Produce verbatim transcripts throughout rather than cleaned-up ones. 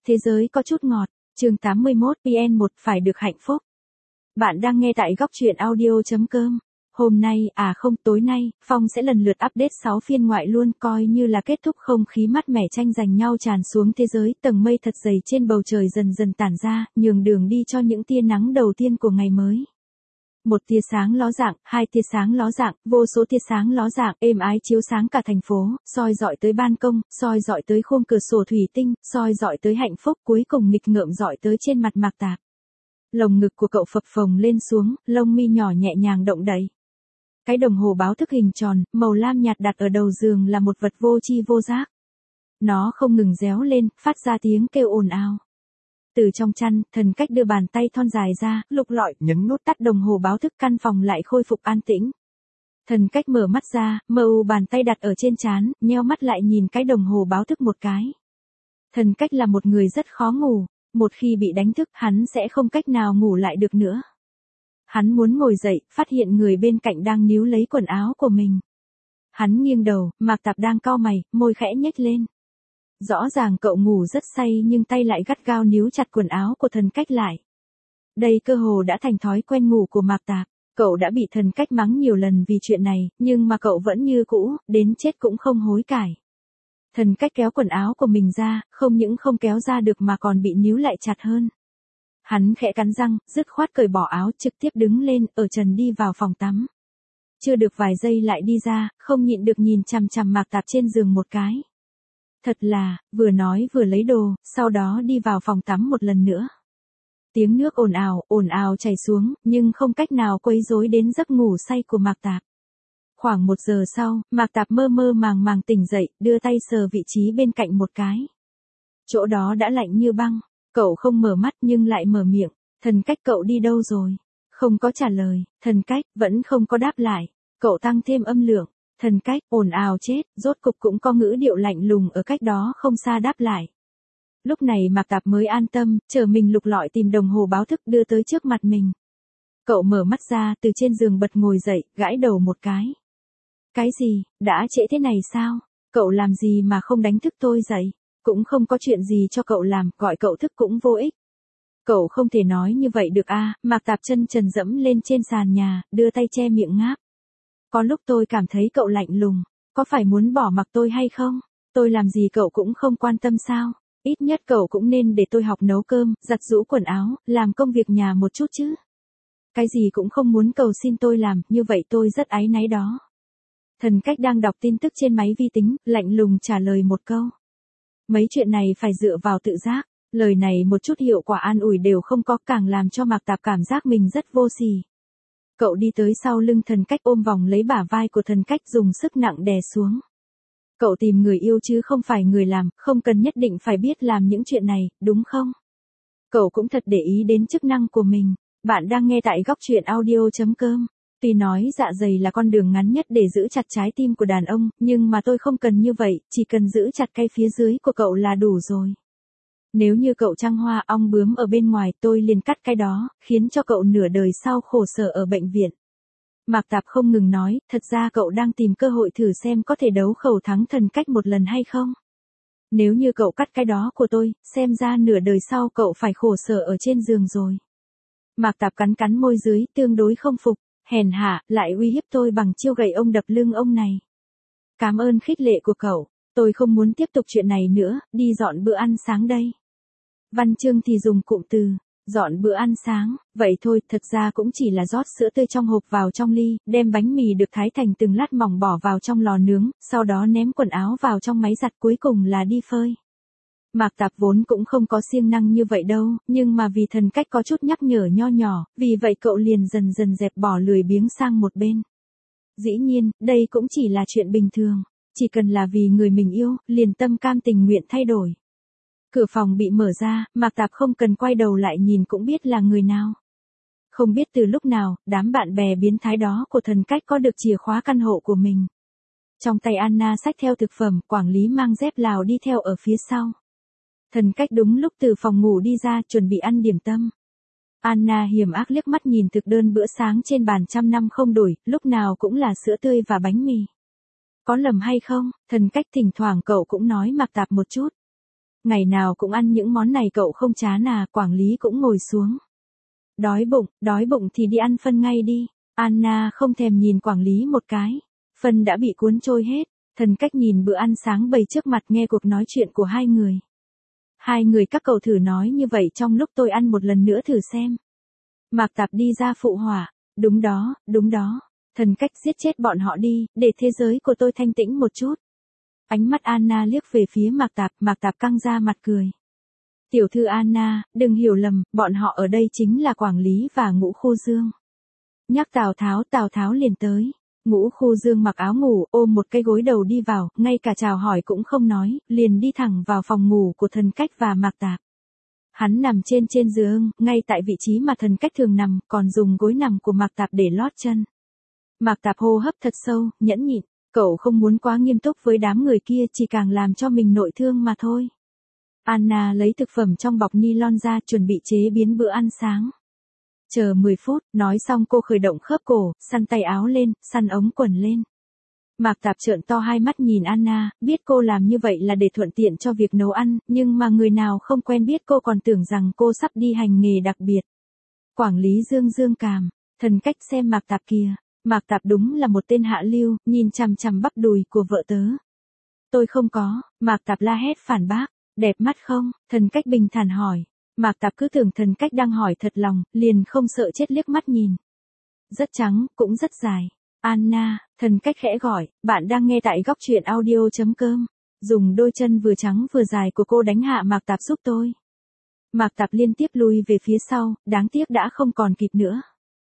Thế giới có chút ngọt, chương tám mươi mốt pê en một phải được hạnh phúc. Bạn đang nghe tại góc truyện audio chấm com. Hôm nay, à không, tối nay, Phong sẽ lần lượt update sáu phiên ngoại luôn, coi như là kết thúc không khí mát mẻ tranh giành nhau tràn xuống thế giới, tầng mây thật dày trên bầu trời dần dần tản ra, nhường đường đi cho những tia nắng đầu tiên của ngày mới. Một tia sáng ló dạng, hai tia sáng ló dạng, vô số tia sáng ló dạng, êm ái chiếu sáng cả thành phố, soi dọi tới ban công, soi dọi tới khung cửa sổ thủy tinh, soi dọi tới hạnh phúc, cuối cùng nghịch ngợm dọi tới trên mặt Mạc Tạp. Lồng ngực của cậu phập phồng lên xuống, lông mi nhỏ nhẹ nhàng động đậy. Cái đồng hồ báo thức hình tròn, màu lam nhạt đặt ở đầu giường là một vật vô tri vô giác. Nó không ngừng réo lên, phát ra tiếng kêu ồn ào. Từ trong chăn, Thần Cách đưa bàn tay thon dài ra, lục lọi, nhấn nút tắt đồng hồ báo thức, căn phòng lại khôi phục an tĩnh. Thần Cách mở mắt ra, mờ u bàn tay đặt ở trên trán, nheo mắt lại nhìn cái đồng hồ báo thức một cái. Thần Cách là một người rất khó ngủ, một khi bị đánh thức hắn sẽ không cách nào ngủ lại được nữa. Hắn muốn ngồi dậy, phát hiện người bên cạnh đang níu lấy quần áo của mình. Hắn nghiêng đầu, Mạc Tạp đang cau mày, môi khẽ nhếch lên. Rõ ràng cậu ngủ rất say nhưng tay lại gắt gao níu chặt quần áo của Thần Cách lại. Đây cơ hồ đã thành thói quen ngủ của Mạc Tạp, cậu đã bị Thần Cách mắng nhiều lần vì chuyện này, nhưng mà cậu vẫn như cũ, đến chết cũng không hối cải. Thần Cách kéo quần áo của mình ra, không những không kéo ra được mà còn bị níu lại chặt hơn. Hắn khẽ cắn răng, dứt khoát cởi bỏ áo, trực tiếp đứng lên, ở trần đi vào phòng tắm. Chưa được vài giây lại đi ra, không nhịn được nhìn chằm chằm Mạc Tạp trên giường một cái. Thật là, vừa nói vừa lấy đồ, sau đó đi vào phòng tắm một lần nữa. Tiếng nước ồn ào, ồn ào chảy xuống, nhưng không cách nào quấy rối đến giấc ngủ say của Mạc Tạp. Khoảng một giờ sau, Mạc Tạp mơ mơ màng màng tỉnh dậy, đưa tay sờ vị trí bên cạnh một cái. Chỗ đó đã lạnh như băng, cậu không mở mắt nhưng lại mở miệng, Thần Cách cậu đi đâu rồi? Không có trả lời, Thần Cách vẫn không có đáp lại, cậu tăng thêm âm lượng. Thần Cách, ồn ào chết, rốt cục cũng có ngữ điệu lạnh lùng ở cách đó không xa đáp lại. Lúc này Mạc Tạp mới an tâm, chờ mình lục lọi tìm đồng hồ báo thức đưa tới trước mặt mình. Cậu mở mắt ra, từ trên giường bật ngồi dậy, gãi đầu một cái. Cái gì, đã trễ thế này sao? Cậu làm gì mà không đánh thức tôi dậy? Cũng không có chuyện gì cho cậu làm, gọi cậu thức cũng vô ích. Cậu không thể nói như vậy được a. Mạc Tạp chân trần dẫm lên trên sàn nhà, đưa tay che miệng ngáp. Có lúc tôi cảm thấy cậu lạnh lùng, có phải muốn bỏ mặc tôi hay không? Tôi làm gì cậu cũng không quan tâm sao? Ít nhất cậu cũng nên để tôi học nấu cơm, giặt giũ quần áo, làm công việc nhà một chút chứ. Cái gì cũng không muốn cầu xin tôi làm, như vậy tôi rất áy náy đó. Thần Cách đang đọc tin tức trên máy vi tính, lạnh lùng trả lời một câu. Mấy chuyện này phải dựa vào tự giác, lời này một chút hiệu quả an ủi đều không có, càng làm cho Mạc Tạp cảm giác mình rất vô sỉ. Cậu đi tới sau lưng Thần Cách, ôm vòng lấy bả vai của Thần Cách, dùng sức nặng đè xuống. Cậu tìm người yêu chứ không phải người làm, không cần nhất định phải biết làm những chuyện này, đúng không? Cậu cũng thật để ý đến chức năng của mình. Bạn đang nghe tại góc truyện audio chấm com. Tuy nói dạ dày là con đường ngắn nhất để giữ chặt trái tim của đàn ông, nhưng mà tôi không cần như vậy, chỉ cần giữ chặt cái phía dưới của cậu là đủ rồi. Nếu như cậu trăng hoa ong bướm ở bên ngoài, tôi liền cắt cái đó, khiến cho cậu nửa đời sau khổ sở ở bệnh viện. Mạc Tạp không ngừng nói, thật ra cậu đang tìm cơ hội thử xem có thể đấu khẩu thắng Thần Cách một lần hay không. Nếu như cậu cắt cái đó của tôi, xem ra nửa đời sau cậu phải khổ sở ở trên giường rồi. Mạc Tạp cắn cắn môi dưới, tương đối không phục, hèn hạ, lại uy hiếp tôi bằng chiêu gậy ông đập lưng ông này. Cảm ơn khích lệ của cậu, tôi không muốn tiếp tục chuyện này nữa, đi dọn bữa ăn sáng đây. Văn chương thì dùng cụm từ, dọn bữa ăn sáng, vậy thôi, thật ra cũng chỉ là rót sữa tươi trong hộp vào trong ly, đem bánh mì được thái thành từng lát mỏng bỏ vào trong lò nướng, sau đó ném quần áo vào trong máy giặt, cuối cùng là đi phơi. Mạc Tạp vốn cũng không có siêng năng như vậy đâu, nhưng mà vì Thần Cách có chút nhắc nhở nho nhỏ, vì vậy cậu liền dần dần dẹp bỏ lười biếng sang một bên. Dĩ nhiên, đây cũng chỉ là chuyện bình thường, chỉ cần là vì người mình yêu, liền tâm cam tình nguyện thay đổi. Cửa phòng bị mở ra, Mạc Tạp không cần quay đầu lại nhìn cũng biết là người nào. Không biết từ lúc nào, đám bạn bè biến thái đó của Thần Cách có được chìa khóa căn hộ của mình. Trong tay Anna xách theo thực phẩm, quản lý mang dép Lào đi theo ở phía sau. Thần Cách đúng lúc từ phòng ngủ đi ra, chuẩn bị ăn điểm tâm. Anna hiểm ác liếc mắt nhìn thực đơn bữa sáng trên bàn trăm năm không đổi, lúc nào cũng là sữa tươi và bánh mì. Có lầm hay không, Thần Cách thỉnh thoảng cậu cũng nói Mạc Tạp một chút. Ngày nào cũng ăn những món này cậu không chán à? Quản lý cũng ngồi xuống. Đói bụng, đói bụng thì đi ăn phân ngay đi. Anna không thèm nhìn quản lý một cái. Phân đã bị cuốn trôi hết. Thần cách nhìn bữa ăn sáng bày trước mặt, nghe cuộc nói chuyện của hai người. Hai người các cậu thử nói như vậy trong lúc tôi ăn một lần nữa thử xem. Mạc Tạp đi ra phụ họa. Đúng đó, đúng đó. Thần cách giết chết bọn họ đi, để thế giới của tôi thanh tĩnh một chút. Ánh mắt Anna liếc về phía Mạc Tạp, Mạc Tạp căng ra mặt cười. Tiểu thư Anna, đừng hiểu lầm, bọn họ ở đây chính là Quảng Lý và Ngũ Khu Dương. Nhắc Tào Tháo, Tào Tháo liền tới. Ngũ Khu Dương mặc áo ngủ, ôm một cái gối đầu đi vào, ngay cả chào hỏi cũng không nói, liền đi thẳng vào phòng ngủ của thần cách và Mạc Tạp. Hắn nằm trên trên giường, ngay tại vị trí mà thần cách thường nằm, còn dùng gối nằm của Mạc Tạp để lót chân. Mạc Tạp hô hấp thật sâu, nhẫn nhịn, cậu không muốn quá nghiêm túc với đám người kia, chỉ càng làm cho mình nội thương mà thôi. Anna lấy thực phẩm trong bọc nylon ra, chuẩn bị chế biến bữa ăn sáng. Chờ mười phút, nói xong cô khởi động khớp cổ, xăn tay áo lên, xăn ống quần lên. Mạc Tạp trợn to hai mắt nhìn Anna, biết cô làm như vậy là để thuận tiện cho việc nấu ăn, nhưng mà người nào không quen biết cô còn tưởng rằng cô sắp đi hành nghề đặc biệt. Quảng Lý Dương dương cằm, thần cách xem Mạc Tạp kìa. Mạc Tạp đúng là một tên hạ lưu, nhìn chằm chằm bắp đùi của vợ tớ. Tôi không có, Mạc Tạp la hét phản bác. Đẹp mắt không? Thần cách bình thản hỏi. Mạc Tạp cứ tưởng thần cách đang hỏi thật lòng, liền không sợ chết liếc mắt nhìn. Rất trắng, cũng rất dài. Anna, thần cách khẽ gọi, bạn đang nghe tại góc truyện audio chấm com. Dùng đôi chân vừa trắng vừa dài của cô đánh hạ Mạc Tạp giúp tôi. Mạc Tạp liên tiếp lui về phía sau, đáng tiếc đã không còn kịp nữa.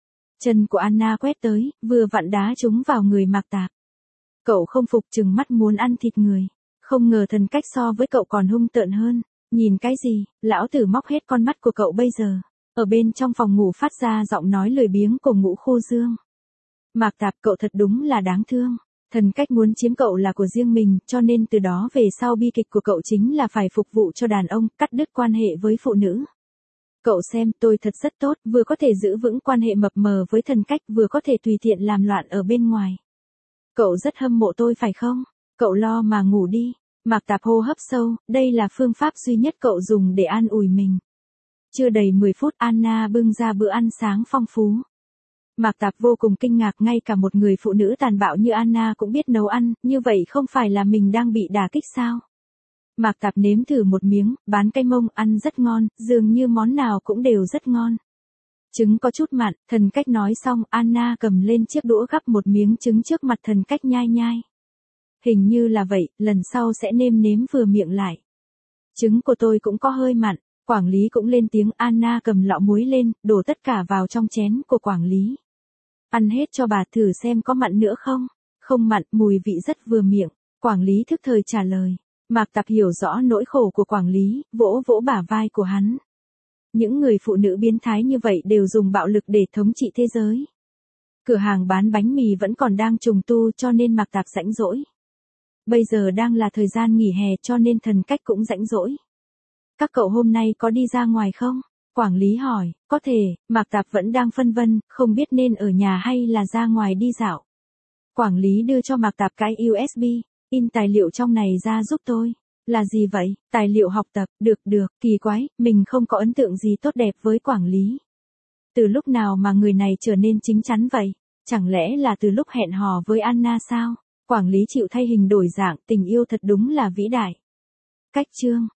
Chân của Anna quét tới, vừa vặn đá trúng vào người Mạc Tạp. Cậu không phục, trừng mắt muốn ăn thịt người. Không ngờ thần cách so với cậu còn hung tợn hơn. Nhìn cái gì, lão tử móc hết con mắt của cậu bây giờ. Ở bên trong phòng ngủ phát ra giọng nói lười biếng của Ngũ Khu Dương. Mạc Tạp, cậu thật đúng là đáng thương. Thần cách muốn chiếm cậu là của riêng mình, cho nên từ đó về sau bi kịch của cậu chính là phải phục vụ cho đàn ông, cắt đứt quan hệ với phụ nữ. Cậu xem, tôi thật rất tốt, vừa có thể giữ vững quan hệ mập mờ với thần cách, vừa có thể tùy tiện làm loạn ở bên ngoài. Cậu rất hâm mộ tôi phải không? Cậu lo mà ngủ đi. Mạc Tạp hô hấp sâu, đây là phương pháp duy nhất cậu dùng để an ủi mình. Chưa đầy mười phút, Anna bưng ra bữa ăn sáng phong phú. Mạc Tạp vô cùng kinh ngạc, ngay cả một người phụ nữ tàn bạo như Anna cũng biết nấu ăn, như vậy không phải là mình đang bị đả kích sao? Mạc Tạp nếm thử một miếng, bán cái mông, ăn rất ngon, dường như món nào cũng đều rất ngon. Trứng có chút mặn, thần cách nói xong, Anna cầm lên chiếc đũa gắp một miếng trứng trước mặt thần cách nhai nhai. Hình như là vậy, lần sau sẽ nêm nếm vừa miệng lại. Trứng của tôi cũng có hơi mặn, Quảng Lý cũng lên tiếng. Anna cầm lọ muối lên, đổ tất cả vào trong chén của Quảng Lý. Ăn hết cho bà thử xem có mặn nữa không? Không mặn, mùi vị rất vừa miệng. Quảng Lý thức thời trả lời. Mạc Tạp hiểu rõ nỗi khổ của Quảng Lý, vỗ vỗ bả vai của hắn. Những người phụ nữ biến thái như vậy đều dùng bạo lực để thống trị thế giới. Cửa hàng bán bánh mì vẫn còn đang trùng tu, cho nên Mạc Tạp rãnh rỗi. Bây giờ đang là thời gian nghỉ hè, cho nên thần cách cũng rãnh rỗi. Các cậu hôm nay có đi ra ngoài không? Quảng Lý hỏi. Có thể. Mạc Tạp vẫn đang phân vân, không biết nên ở nhà hay là ra ngoài đi dạo. Quảng Lý đưa cho Mạc Tạp cái u ét bê, in tài liệu trong này ra giúp tôi. Là gì vậy? Tài liệu học tập. Được được, kỳ quái, mình không có ấn tượng gì tốt đẹp với Quảng Lý. Từ lúc nào mà người này trở nên chính chắn vậy? Chẳng lẽ là từ lúc hẹn hò với Anna sao? Quảng Lý chịu thay hình đổi dạng, tình yêu thật đúng là vĩ đại. Cách chương